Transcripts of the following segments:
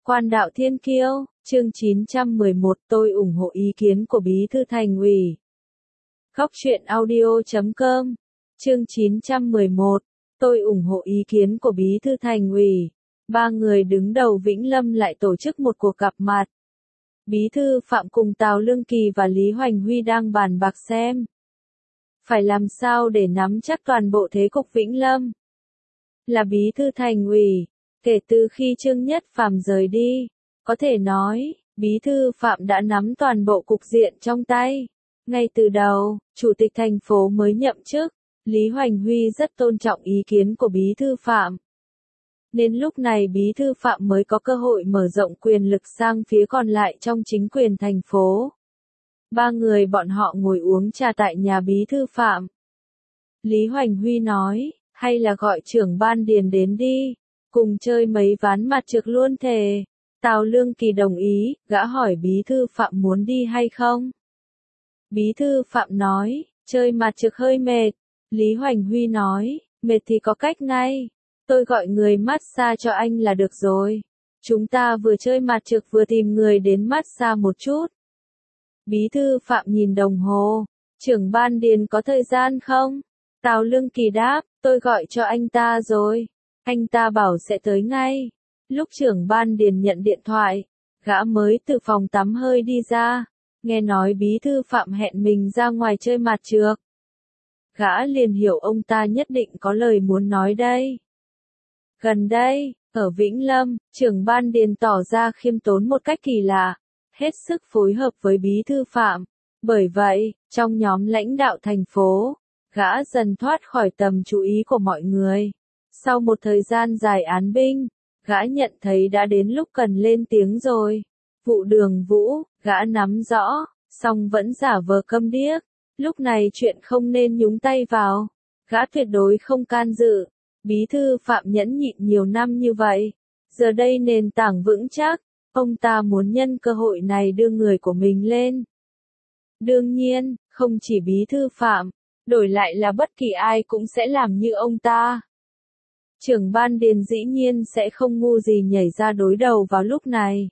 Quan đạo thiên kiêu, chương 911, tôi ủng hộ ý kiến của Bí thư Thành ủy. Góc truyện audio.com, chương 911, tôi ủng hộ ý kiến của Bí thư Thành ủy. Ba người đứng đầu Vĩnh Lâm lại tổ chức một cuộc gặp mặt. Bí thư Phạm cùng Tào Lương Kỳ và Lý Hoành Huy đang bàn bạc xem phải làm sao để nắm chắc toàn bộ thế cục Vĩnh Lâm. Là Bí thư Thành ủy, kể từ khi Trương Nhất Phàm rời đi, có thể nói, Bí thư Phạm đã nắm toàn bộ cục diện trong tay. Ngay từ đầu, Chủ tịch thành phố mới nhậm chức, Lý Hoành Huy rất tôn trọng ý kiến của Bí thư Phạm. Nên lúc này Bí thư Phạm mới có cơ hội mở rộng quyền lực sang phía còn lại trong chính quyền thành phố. Ba người bọn họ ngồi uống trà tại nhà Bí thư Phạm. Lý Hoành Huy nói, hay là gọi trưởng ban Điền đến đi, cùng chơi mấy ván mặt trược luôn thề. Tào Lương Kỳ đồng ý, gã hỏi Bí thư Phạm muốn đi hay không. Bí thư Phạm nói, chơi mặt trược hơi mệt. Lý Hoành Huy nói, mệt thì có cách ngay. Tôi gọi người massage cho anh là được rồi. Chúng ta vừa chơi mặt trược vừa tìm người đến massage một chút. Bí thư Phạm nhìn đồng hồ. Trưởng ban Điền có thời gian không? Tào Lương Kỳ đáp, tôi gọi cho anh ta rồi. Anh ta bảo sẽ tới ngay. Lúc trưởng ban Điền nhận điện thoại, gã mới từ phòng tắm hơi đi ra. Nghe nói Bí thư Phạm hẹn mình ra ngoài chơi mặt trược. Gã liền hiểu ông ta nhất định có lời muốn nói đây. Gần đây, ở Vĩnh Lâm, trưởng ban Điền tỏ ra khiêm tốn một cách kỳ lạ, hết sức phối hợp với Bí thư Phạm. Bởi vậy, trong nhóm lãnh đạo thành phố, gã dần thoát khỏi tầm chú ý của mọi người. Sau một thời gian dài án binh, gã nhận thấy đã đến lúc cần lên tiếng rồi. Vụ Đường Vũ, gã nắm rõ, song vẫn giả vờ câm điếc. Lúc này chuyện không nên nhúng tay vào. Gã tuyệt đối không can dự. Bí thư Phạm nhẫn nhịn nhiều năm như vậy. Giờ đây nền tảng vững chắc, ông ta muốn nhân cơ hội này đưa người của mình lên. Đương nhiên, không chỉ Bí thư Phạm, đổi lại là bất kỳ ai cũng sẽ làm như ông ta. Trưởng ban Điền dĩ nhiên sẽ không ngu gì nhảy ra đối đầu vào lúc này.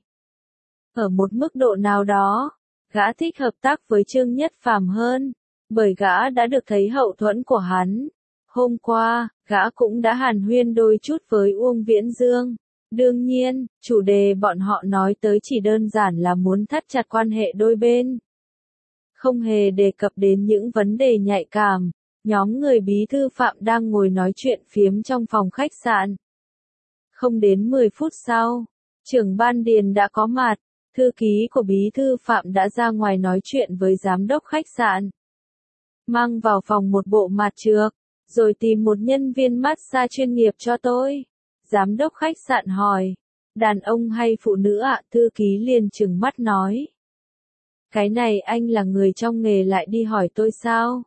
Ở một mức độ nào đó, gã thích hợp tác với Trương Nhất Phàm hơn, bởi gã đã được thấy hậu thuẫn của hắn. Hôm qua, gã cũng đã hàn huyên đôi chút với Uông Viễn Dương. Đương nhiên, chủ đề bọn họ nói tới chỉ đơn giản là muốn thắt chặt quan hệ đôi bên. Không hề đề cập đến những vấn đề nhạy cảm. Nhóm người Bí thư Phạm đang ngồi nói chuyện phiếm trong phòng khách sạn. Không đến 10 phút sau, trưởng ban Điền đã có mặt, thư ký của Bí thư Phạm đã ra ngoài nói chuyện với giám đốc khách sạn. Mang vào phòng một bộ mặt trược, rồi tìm một nhân viên massage chuyên nghiệp cho tôi. Giám đốc khách sạn hỏi, đàn ông hay phụ nữ ạ? Thư ký liền trừng mắt nói. Cái này anh là người trong nghề lại đi hỏi tôi sao?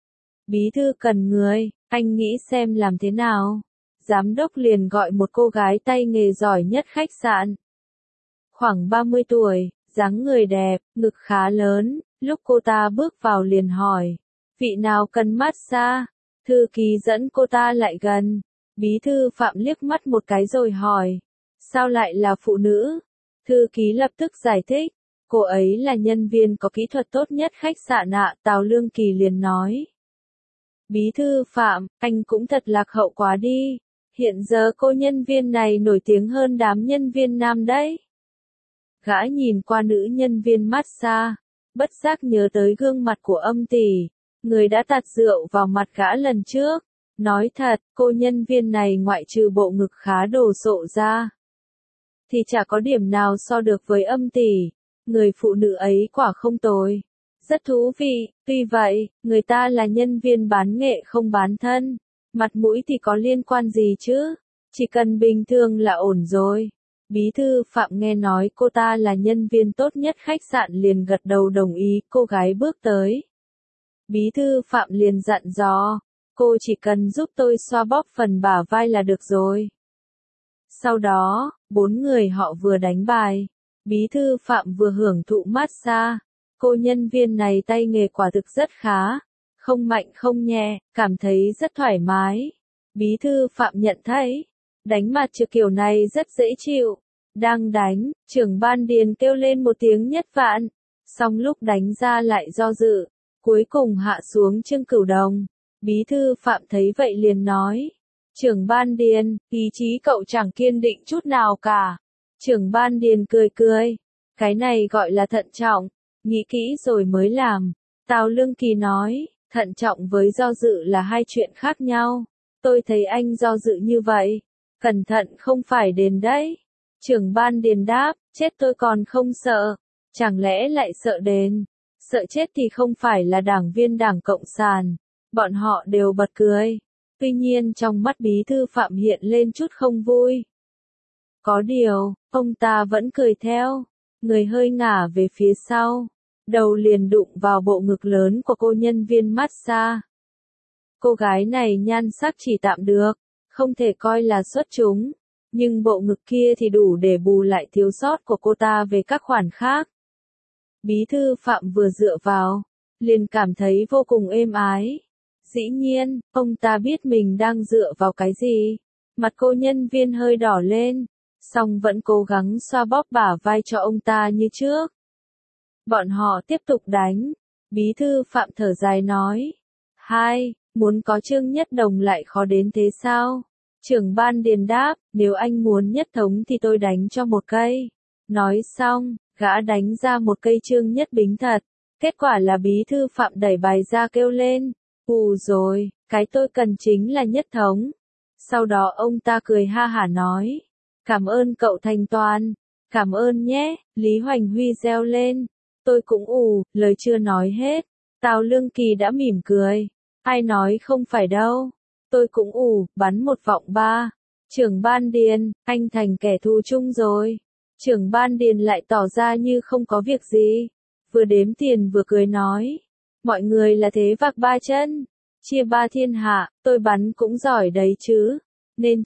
Bí thư cần người, anh nghĩ xem làm thế nào. Giám đốc liền gọi một cô gái tay nghề giỏi nhất khách sạn. Khoảng 30 tuổi, dáng người đẹp, ngực khá lớn, lúc cô ta bước vào liền hỏi, vị nào cần massage? Thư ký dẫn cô ta lại gần. Bí thư Phạm liếc mắt một cái rồi hỏi, sao lại là phụ nữ? Thư ký lập tức giải thích, cô ấy là nhân viên có kỹ thuật tốt nhất khách sạn ạ. Tào Lương Kỳ liền nói. Bí thư Phạm, anh cũng thật lạc hậu quá đi. Hiện giờ cô nhân viên này nổi tiếng hơn đám nhân viên nam đấy. Gã nhìn qua nữ nhân viên massage, bất giác nhớ tới gương mặt của Âm Tỷ, người đã tạt rượu vào mặt gã lần trước. Nói thật, cô nhân viên này ngoại trừ bộ ngực khá đồ sộ ra, thì chả có điểm nào so được với Âm Tỷ. Người phụ nữ ấy quả không tồi. Rất thú vị, tuy vậy, người ta là nhân viên bán nghệ không bán thân. Mặt mũi thì có liên quan gì chứ? Chỉ cần bình thường là ổn rồi. Bí thư Phạm nghe nói cô ta là nhân viên tốt nhất khách sạn liền gật đầu đồng ý. Cô gái bước tới. Bí thư Phạm liền dặn dò, cô chỉ cần giúp tôi xoa bóp phần bả vai là được rồi. Sau đó, 4 người họ vừa đánh bài. Bí thư Phạm vừa hưởng thụ massage. Cô nhân viên này tay nghề quả thực rất khá, không mạnh không nhẹ, cảm thấy rất thoải mái. Bí thư Phạm nhận thấy, đánh mặt trược kiểu này rất dễ chịu. Đang đánh, trưởng ban điền kêu lên một tiếng nhất vạn. Xong lúc đánh ra lại do dự. Cuối cùng hạ xuống Trương Cửu Đồng. Bí thư Phạm thấy vậy liền nói. Trưởng ban điền, ý chí cậu chẳng kiên định chút nào cả. Trưởng ban điền cười cười. Cái này gọi là thận trọng. Nghĩ kỹ rồi mới làm. Tào Lương Kỳ nói. Thận trọng với do dự là hai chuyện khác nhau. Tôi thấy anh do dự như vậy. Cẩn thận không phải đền đấy. Trưởng ban điền đáp. Chết tôi còn không sợ. Chẳng lẽ lại sợ đền? Sợ chết thì không phải là đảng viên Đảng Cộng sản. Bọn họ đều bật cười. Tuy nhiên trong mắt bí thư Phạm hiện lên chút không vui. Có điều, ông ta vẫn cười theo. Người hơi ngả về phía sau. Đầu liền đụng vào bộ ngực lớn của cô nhân viên massage. Cô gái này nhan sắc chỉ tạm được. Không thể coi là xuất chúng. Nhưng bộ ngực kia thì đủ để bù lại thiếu sót của cô ta về các khoản khác. Bí thư Phạm vừa dựa vào, liền cảm thấy vô cùng êm ái. Dĩ nhiên, ông ta biết mình đang dựa vào cái gì. Mặt cô nhân viên hơi đỏ lên, song vẫn cố gắng xoa bóp bả vai cho ông ta như trước. Bọn họ tiếp tục đánh. Bí thư Phạm thở dài nói. Muốn có Trương Nhất Đồng lại khó đến thế sao? Trưởng ban điền đáp, nếu anh muốn nhất thống thì tôi đánh cho một cây. Nói xong, gã đánh ra một cây Trương Nhất Bính thật. Kết quả là bí thư Phạm đẩy bài ra kêu lên. Rồi, cái tôi cần chính là nhất thống. Sau đó ông ta cười ha hả nói. Cảm ơn cậu thành toàn. Cảm ơn nhé, Lý Hoành Huy reo lên. Tôi cũng lời chưa nói hết. Tào Lương Kỳ đã mỉm cười. Ai nói không phải đâu. Tôi cũng bắn một vọng ba. Trưởng ban điền, anh thành kẻ thù chung rồi. Trưởng ban điền lại tỏ ra như không có việc gì. Vừa đếm tiền vừa cười nói. Mọi người là thế vạc ba chân. Chia ba thiên hạ, tôi bắn cũng giỏi đấy chứ. Nên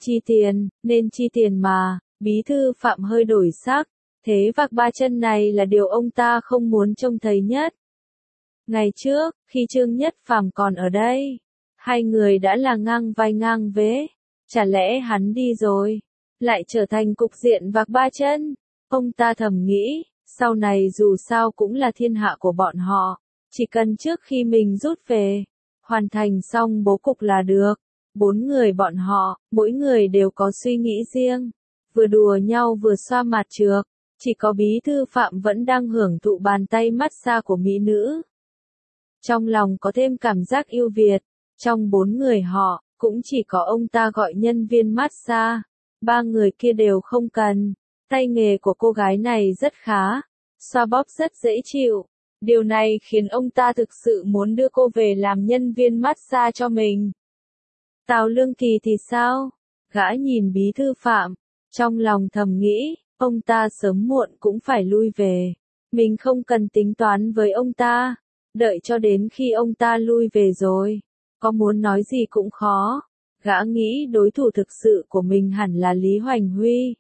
chi tiền mà. Bí thư Phạm hơi đổi sắc. Thế vạc ba chân này là điều ông ta không muốn trông thấy nhất. Ngày trước, khi Trương Nhất Phàm còn ở đây, hai người đã là ngang vai ngang vế. Chả lẽ hắn đi rồi, lại trở thành cục diện vạc ba chân? Ông ta thầm nghĩ, sau này dù sao cũng là thiên hạ của bọn họ. Chỉ cần trước khi mình rút về, hoàn thành xong bố cục là được. Bốn người bọn họ, mỗi người đều có suy nghĩ riêng. Vừa đùa nhau vừa xoa mặt trược. Chỉ có bí thư Phạm vẫn đang hưởng thụ bàn tay massage của mỹ nữ. Trong lòng có thêm cảm giác yêu Việt. Trong bốn người họ, cũng chỉ có ông ta gọi nhân viên massage. Ba người kia đều không cần. Tay nghề của cô gái này rất khá. Xoa bóp rất dễ chịu. Điều này khiến ông ta thực sự muốn đưa cô về làm nhân viên massage cho mình. Tào Lương Kỳ thì sao? Gã nhìn bí thư Phạm. Trong lòng thầm nghĩ, ông ta sớm muộn cũng phải lui về. Mình không cần tính toán với ông ta. Đợi cho đến khi ông ta lui về rồi. Có muốn nói gì cũng khó. Gã nghĩ đối thủ thực sự của mình hẳn là Lý Hoành Huy.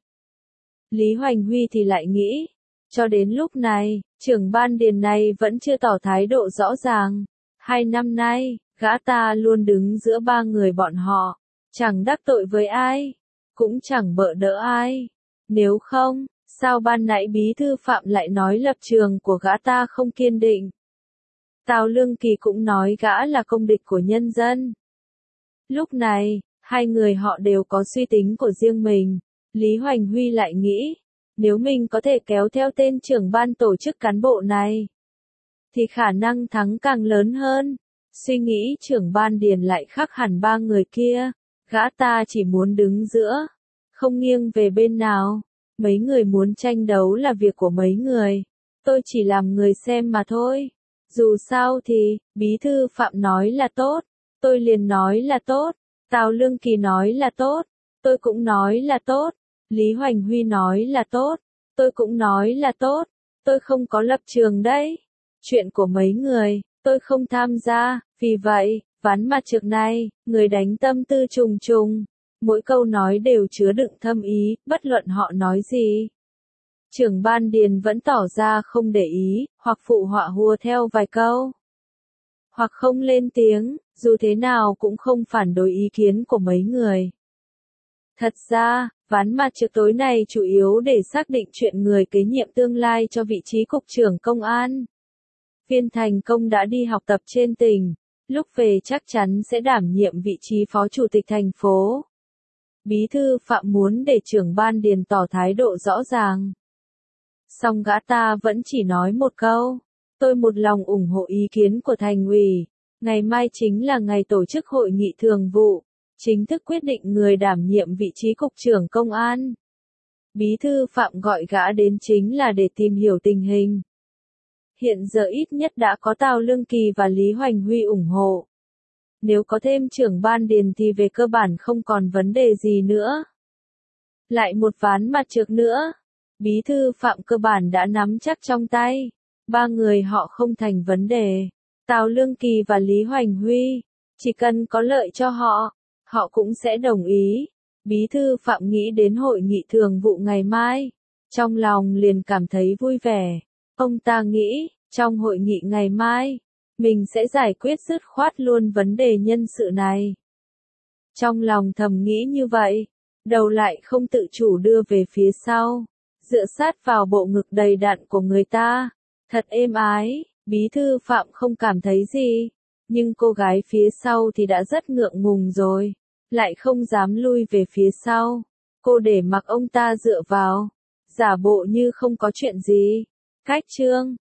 Lý Hoành Huy thì lại nghĩ. Cho đến lúc này, trưởng ban điền này vẫn chưa tỏ thái độ rõ ràng. 2 năm nay, gã ta luôn đứng giữa ba người bọn họ. Chẳng đắc tội với ai. Cũng chẳng bợ đỡ ai. Nếu không, sao ban nãy bí thư Phạm lại nói lập trường của gã ta không kiên định? Tào Lương Kỳ cũng nói gã là công địch của nhân dân. Lúc này, hai người họ đều có suy tính của riêng mình. Lý Hoành Huy lại nghĩ, nếu mình có thể kéo theo tên trưởng ban tổ chức cán bộ này, thì khả năng thắng càng lớn hơn. Suy nghĩ trưởng ban điền lại khác hẳn ba người kia. Gã ta chỉ muốn đứng giữa, không nghiêng về bên nào. Mấy người muốn tranh đấu là việc của mấy người. Tôi chỉ làm người xem mà thôi. Dù sao thì, bí thư Phạm nói là tốt. Tôi liền nói là tốt. Tào Lương Kỳ nói là tốt. Tôi cũng nói là tốt. Lý Hoành Huy nói là tốt. Tôi cũng nói là tốt. Tôi không có lập trường đấy. Chuyện của mấy người, tôi không tham gia. Vì vậy, ván mặt trược này, người đánh tâm tư trùng trùng. Mỗi câu nói đều chứa đựng thâm ý, bất luận họ nói gì. Trưởng ban điền vẫn tỏ ra không để ý, hoặc phụ họa hùa theo vài câu. Hoặc không lên tiếng, dù thế nào cũng không phản đối ý kiến của mấy người. Thật ra, ván mặt trực tối nay chủ yếu để xác định chuyện người kế nhiệm tương lai cho vị trí cục trưởng công an. Viên Thành Công đã đi học tập trên tỉnh, lúc về chắc chắn sẽ đảm nhiệm vị trí phó chủ tịch thành phố. Bí thư Phạm muốn để trưởng ban Điền tỏ thái độ rõ ràng. Song gã ta vẫn chỉ nói một câu, tôi một lòng ủng hộ ý kiến của thành ủy, ngày mai chính là ngày tổ chức hội nghị thường vụ, chính thức quyết định người đảm nhiệm vị trí cục trưởng công an. Bí thư Phạm gọi gã đến chính là để tìm hiểu tình hình. Hiện giờ ít nhất đã có Tào Lương Kỳ và Lý Hoành Huy ủng hộ. Nếu có thêm trưởng ban Điền thì về cơ bản không còn vấn đề gì nữa. Lại một ván mặt trược nữa. Bí thư Phạm cơ bản đã nắm chắc trong tay. Ba người họ không thành vấn đề. Tào Lương Kỳ và Lý Hoành Huy. Chỉ cần có lợi cho họ, họ cũng sẽ đồng ý. Bí thư Phạm nghĩ đến hội nghị thường vụ ngày mai. Trong lòng liền cảm thấy vui vẻ. Ông ta nghĩ, trong hội nghị ngày mai, mình sẽ giải quyết dứt khoát luôn vấn đề nhân sự này. Trong lòng thầm nghĩ như vậy, đầu lại không tự chủ đưa về phía sau, dựa sát vào bộ ngực đầy đặn của người ta. Thật êm ái, bí thư Phạm không cảm thấy gì, nhưng cô gái phía sau thì đã rất ngượng ngùng rồi, lại không dám lui về phía sau. Cô để mặc ông ta dựa vào, giả bộ như không có chuyện gì. Cách chương